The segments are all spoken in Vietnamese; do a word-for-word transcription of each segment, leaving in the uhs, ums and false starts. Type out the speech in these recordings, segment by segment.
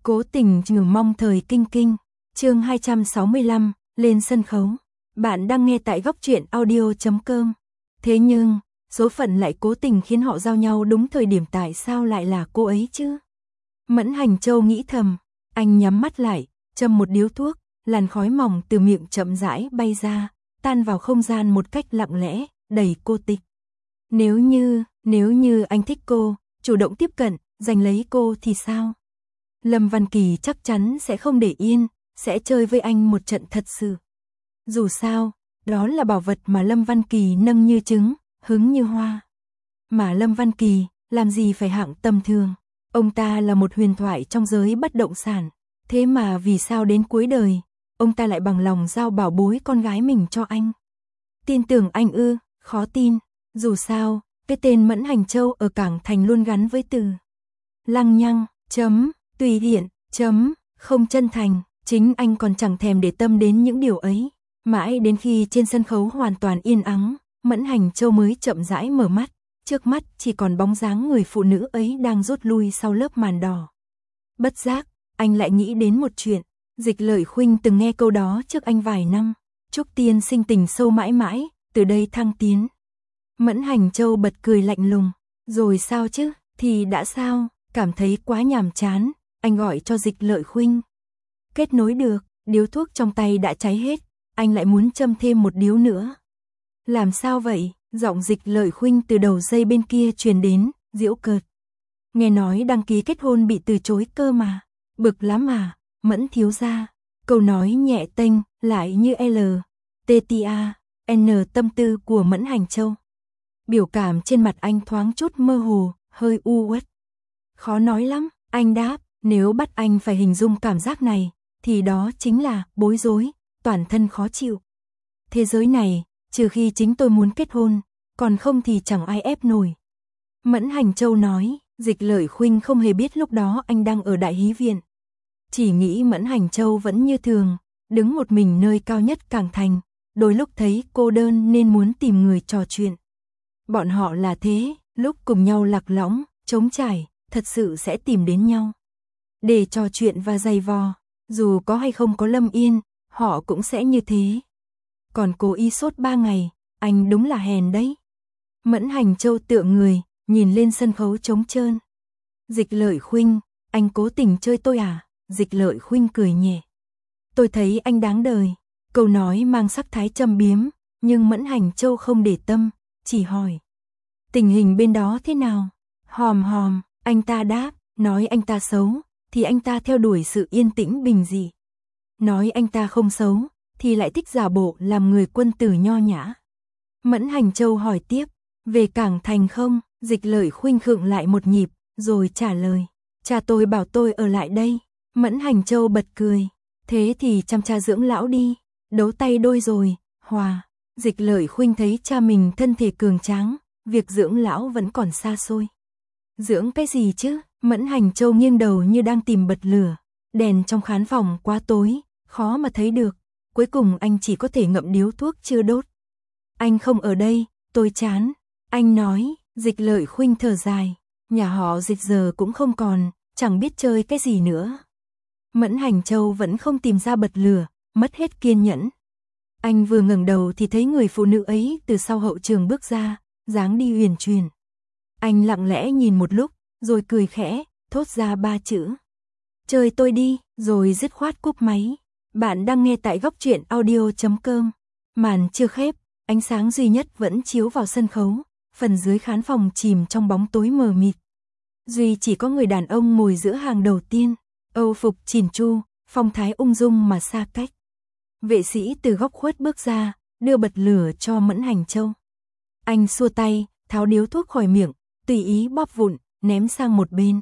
Cố tình trừ mong thời kinh kinh. Chương hai trăm sáu mươi lăm, lên sân khấu. Bạn đang nghe tại góc truyện audio chấm com. Thế nhưng, số phận lại cố tình khiến họ giao nhau đúng thời điểm, tại sao lại là cô ấy chứ? Mẫn Hành Châu nghĩ thầm, anh nhắm mắt lại, châm một điếu thuốc, làn khói mỏng từ miệng chậm rãi bay ra, tan vào không gian một cách lặng lẽ, đầy cô tịch. Nếu như, nếu như anh thích cô, chủ động tiếp cận, giành lấy cô thì sao? Lâm Văn Kỳ chắc chắn sẽ không để yên, sẽ chơi với anh một trận thật sự. Dù sao, đó là bảo vật mà Lâm Văn Kỳ nâng như trứng, hứng như hoa. Mà Lâm Văn Kỳ, làm gì phải hạng tầm thường. Ông ta là một huyền thoại trong giới bất động sản. Thế mà vì sao đến cuối đời, ông ta lại bằng lòng giao bảo bối con gái mình cho anh? Tin tưởng anh ư? Khó tin. Dù sao, cái tên Mẫn Hành Châu ở Cảng Thành luôn gắn với từ lăng nhăng, chấm, tùy tiện, chấm, không chân thành. Chính anh còn chẳng thèm để tâm đến những điều ấy. Mãi đến khi trên sân khấu hoàn toàn yên ắng, Mẫn Hành Châu mới chậm rãi mở mắt. Trước mắt chỉ còn bóng dáng người phụ nữ ấy đang rút lui sau lớp màn đỏ. Bất giác, anh lại nghĩ đến một chuyện. Dịch Lợi Khuynh từng nghe câu đó trước anh vài năm. Chúc tiên sinh tình sâu mãi mãi, từ đây thăng tiến. Mẫn Hành Châu bật cười lạnh lùng. Rồi sao chứ? Thì đã sao? Cảm thấy quá nhàm chán, anh gọi cho Dịch Lợi Khuynh. Kết nối được, điếu thuốc trong tay đã cháy hết, anh lại muốn châm thêm một điếu nữa. Làm sao vậy? Giọng Dịch Lợi Khuynh từ đầu dây bên kia truyền đến, giễu cợt. Nghe nói đăng ký kết hôn bị từ chối cơ mà. Bực lắm à, Mẫn thiếu gia. Câu nói nhẹ tênh, lại như L, T T A, N tâm tư của Mẫn Hành Châu. Biểu cảm trên mặt anh thoáng chút mơ hồ, hơi u uất. Khó nói lắm, anh đáp, nếu bắt anh phải hình dung cảm giác này, thì đó chính là bối rối, toàn thân khó chịu. Thế giới này, trừ khi chính tôi muốn kết hôn, còn không thì chẳng ai ép nổi. Mẫn Hành Châu nói, Dịch Lợi Khuynh không hề biết lúc đó anh đang ở Đại Hí Viện. Chỉ nghĩ Mẫn Hành Châu vẫn như thường, đứng một mình nơi cao nhất Cảng Thành, đôi lúc thấy cô đơn nên muốn tìm người trò chuyện. Bọn họ là thế, lúc cùng nhau lạc lõng, trống trải, thật sự sẽ tìm đến nhau. Để trò chuyện và giày vò, dù có hay không có Lâm Yên, họ cũng sẽ như thế. Còn cô y sốt ba ngày, anh đúng là hèn đấy. Mẫn Hành Châu tựa người, nhìn lên sân khấu trống trơn. Dịch Lợi Khuynh, anh cố tình chơi tôi à? Dịch Lợi Khuynh cười nhẹ. Tôi thấy anh đáng đời. Câu nói mang sắc thái châm biếm, nhưng Mẫn Hành Châu không để tâm, chỉ hỏi. Tình hình bên đó thế nào? Hòm hòm, anh ta đáp, nói anh ta xấu, thì anh ta theo đuổi sự yên tĩnh bình dị. Nói anh ta không xấu, thì lại thích giả bộ làm người quân tử nho nhã. Mẫn Hành Châu hỏi tiếp, về Cảng Thành không? Dịch Lợi Khuynh khựng lại một nhịp, rồi trả lời, cha tôi bảo tôi ở lại đây. Mẫn Hành Châu bật cười, thế thì chăm cha dưỡng lão đi, đấu tay đôi rồi, hòa. Dịch Lợi Khuynh thấy cha mình thân thể cường tráng, việc dưỡng lão vẫn còn xa xôi. Dưỡng cái gì chứ? Mẫn Hành Châu nghiêng đầu như đang tìm bật lửa, đèn trong khán phòng quá tối, khó mà thấy được, cuối cùng anh chỉ có thể ngậm điếu thuốc chưa đốt. Anh không ở đây, tôi chán. Anh nói, Dịch Lợi Khuynh thở dài, nhà họ Dịch giờ cũng không còn, chẳng biết chơi cái gì nữa. Mẫn Hành Châu vẫn không tìm ra bật lửa, mất hết kiên nhẫn. Anh vừa ngẩng đầu thì thấy người phụ nữ ấy từ sau hậu trường bước ra, dáng đi huyền chuyển. Anh lặng lẽ nhìn một lúc, rồi cười khẽ, thốt ra ba chữ. Chơi tôi đi, rồi dứt khoát cúp máy. Bạn đang nghe tại góc truyện audio chấm com. Màn chưa khép, ánh sáng duy nhất vẫn chiếu vào sân khấu, phần dưới khán phòng chìm trong bóng tối mờ mịt. Duy chỉ có người đàn ông ngồi giữa hàng đầu tiên, âu phục chỉn chu, phong thái ung dung mà xa cách. Vệ sĩ từ góc khuất bước ra, đưa bật lửa cho Mẫn Hành Châu. Anh xua tay, tháo điếu thuốc khỏi miệng, tùy ý bóp vụn, ném sang một bên.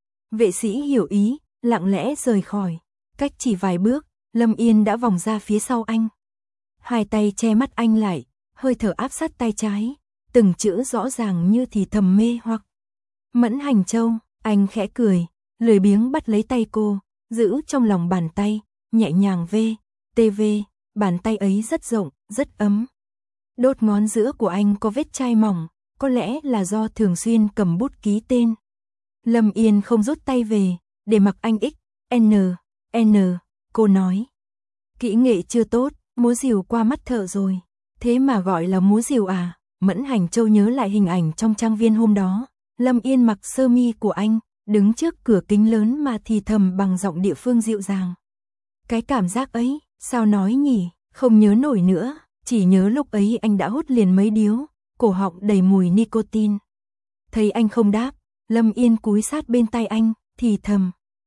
Vệ sĩ hiểu ý, lặng lẽ rời khỏi. Cách chỉ vài bước, Lâm Yên đã vòng ra phía sau anh. Hai tay che mắt anh lại, hơi thở áp sát tay trái, từng chữ rõ ràng như thì thầm mê hoặc. Mẫn Hành Châu, anh khẽ cười, lười biếng bắt lấy tay cô, giữ trong lòng bàn tay, nhẹ nhàng vê, tê vê, bàn tay ấy rất rộng, rất ấm. Đốt ngón giữa của anh có vết chai mỏng, có lẽ là do thường xuyên cầm bút ký tên. Lâm Yên không rút tay về, để mặc anh ích, N, N, cô nói. Kỹ nghệ chưa tốt, múa rìu qua mắt thợ rồi. Thế mà gọi là múa rìu à? Mẫn Hành Châu nhớ lại hình ảnh trong trang viên hôm đó. Lâm Yên mặc sơ mi của anh, đứng trước cửa kính lớn mà thì thầm bằng giọng địa phương dịu dàng. Cái cảm giác ấy, sao nói nhỉ, không nhớ nổi nữa, chỉ nhớ lúc ấy anh đã hút liền mấy điếu, cổ họng đầy mùi nicotine. Thấy anh không đáp, Lâm Yên cúi sát bên tai anh, thì thầm.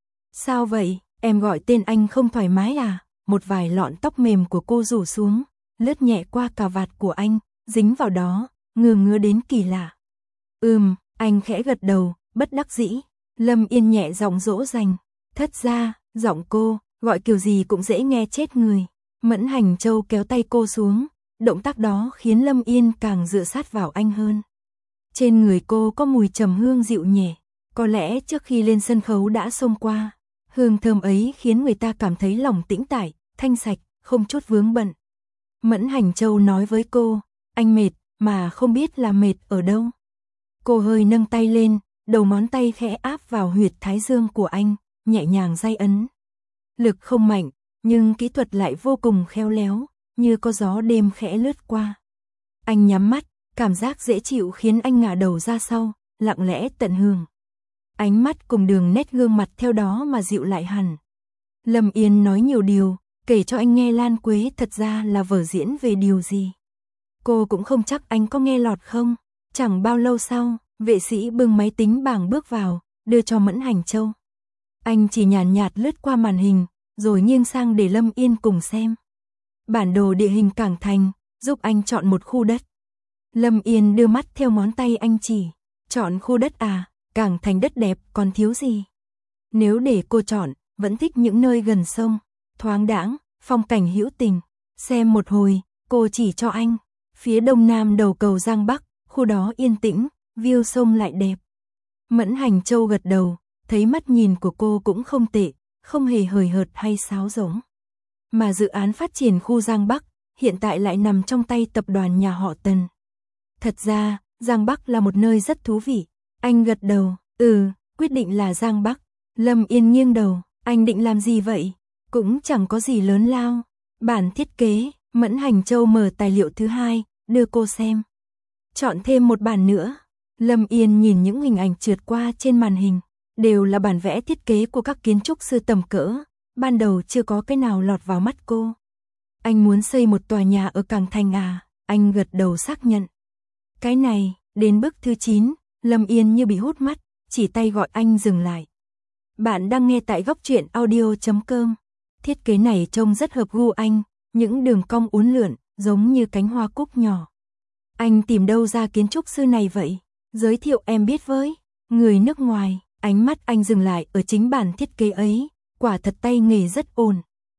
Sao vậy, em gọi tên anh không thoải mái à? Một vài lọn tóc mềm của cô rủ xuống, lướt nhẹ qua cà vạt của anh, dính vào đó, ngứa ngứa đến kỳ lạ. Ừm, anh khẽ gật đầu, bất đắc dĩ. Lâm Yên nhẹ giọng dỗ dành. Thất ra, giọng cô, gọi kiểu gì cũng dễ nghe chết người. Mẫn Hành Châu kéo tay cô xuống, động tác đó khiến Lâm Yên càng dựa sát vào anh hơn. Trên người cô có mùi trầm hương dịu nhẹ, có lẽ trước khi lên sân khấu đã xông qua. Hương thơm ấy khiến người ta cảm thấy lòng tĩnh tại, thanh sạch, không chút vướng bận. Mẫn Hành Châu nói với cô, anh mệt, mà không biết là mệt ở đâu. Cô hơi nâng tay lên, đầu ngón tay khẽ áp vào huyệt thái dương của anh, nhẹ nhàng day ấn. Lực không mạnh, nhưng kỹ thuật lại vô cùng khéo léo, như có gió đêm khẽ lướt qua. Anh nhắm mắt, cảm giác dễ chịu khiến anh ngả đầu ra sau, lặng lẽ tận hưởng. Ánh mắt cùng đường nét gương mặt theo đó mà dịu lại hẳn. Lâm Yên nói nhiều điều, kể cho anh nghe Lan Quế thật ra là vở diễn về điều gì. Cô cũng không chắc anh có nghe lọt không. Chẳng bao lâu sau, vệ sĩ bưng máy tính bảng bước vào, đưa cho Mẫn Hành Châu. Anh chỉ nhàn nhạt, nhạt lướt qua màn hình, rồi nghiêng sang để Lâm Yên cùng xem. Bản đồ địa hình Cảng Thành, giúp anh chọn một khu đất. Lâm Yên đưa mắt theo ngón tay anh chỉ. Chọn khu đất à, Cảng Thành đất đẹp còn thiếu gì. Nếu để cô chọn, vẫn thích những nơi gần sông, thoáng đãng, phong cảnh hữu tình. Xem một hồi, cô chỉ cho anh. Phía đông nam đầu cầu Giang Bắc, khu đó yên tĩnh, view sông lại đẹp. Mẫn Hành Châu gật đầu, thấy mắt nhìn của cô cũng không tệ, không hề hời hợt hay sáo rỗng. Mà dự án phát triển khu Giang Bắc, hiện tại lại nằm trong tay tập đoàn nhà họ Tần. Thật ra, Giang Bắc là một nơi rất thú vị. Anh gật đầu, ừ, quyết định là Giang Bắc. Lâm Yên nghiêng đầu, anh định làm gì vậy? Cũng chẳng có gì lớn lao. Bản thiết kế, Mẫn Hành Châu mở tài liệu thứ hai, đưa cô xem. Chọn thêm một bản nữa. Lâm Yên nhìn những hình ảnh trượt qua trên màn hình, đều là bản vẽ thiết kế của các kiến trúc sư tầm cỡ, ban đầu chưa có cái nào lọt vào mắt cô. Anh muốn xây một tòa nhà ở Cảng Thành à? Anh gật đầu xác nhận. Cái này, đến bức thứ chín, Lâm Yên như bị hút mắt, chỉ tay gọi anh dừng lại. Bạn đang nghe tại góc truyện audio chấm com. Thiết kế này trông rất hợp gu anh, những đường cong uốn lượn, giống như cánh hoa cúc nhỏ. Anh tìm đâu ra kiến trúc sư này vậy? Giới thiệu em biết với. Người nước ngoài, ánh mắt anh dừng lại ở chính bản thiết kế ấy, quả thật tay nghề rất ổn.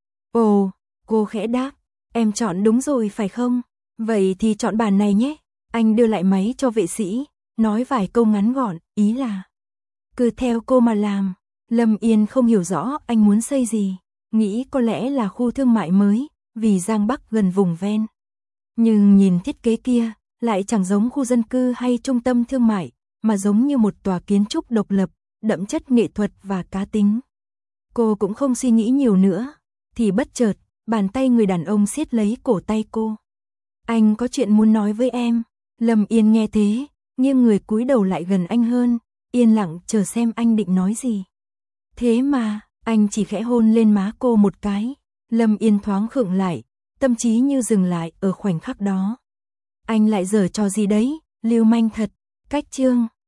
Ồ, cô khẽ đáp, em chọn đúng rồi phải không? Vậy thì chọn bản này nhé. Anh đưa lại máy cho vệ sĩ, nói vài câu ngắn gọn, ý là cứ theo cô mà làm. Lâm Yên không hiểu rõ anh muốn xây gì, nghĩ có lẽ là khu thương mại mới, vì Giang Bắc gần vùng ven. Nhưng nhìn thiết kế kia, lại chẳng giống khu dân cư hay trung tâm thương mại, mà giống như một tòa kiến trúc độc lập, đậm chất nghệ thuật và cá tính. Cô cũng không suy nghĩ nhiều nữa, thì bất chợt, bàn tay người đàn ông siết lấy cổ tay cô. Anh có chuyện muốn nói với em. Lâm Yên nghe thế, nghiêng người cúi đầu lại gần anh hơn, yên lặng chờ xem anh định nói gì. Thế mà, anh chỉ khẽ hôn lên má cô một cái. Lâm Yên thoáng khựng lại, tâm trí như dừng lại ở khoảnh khắc đó. Anh lại giở trò gì đấy, lưu manh thật. Cách chương